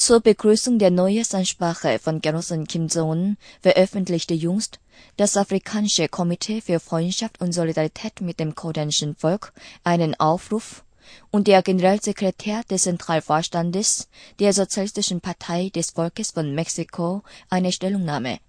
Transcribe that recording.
Zur Begrüßung der Neujahrsansprache von Genossen Kim Jong-un veröffentlichte jüngst das Afrikanische Komitee für Freundschaft und Solidarität mit dem koreanischen Volk einen Aufruf und der Generalsekretär des Zentralvorstandes der Sozialistischen Partei des Volkes von Mexiko eine Stellungnahme.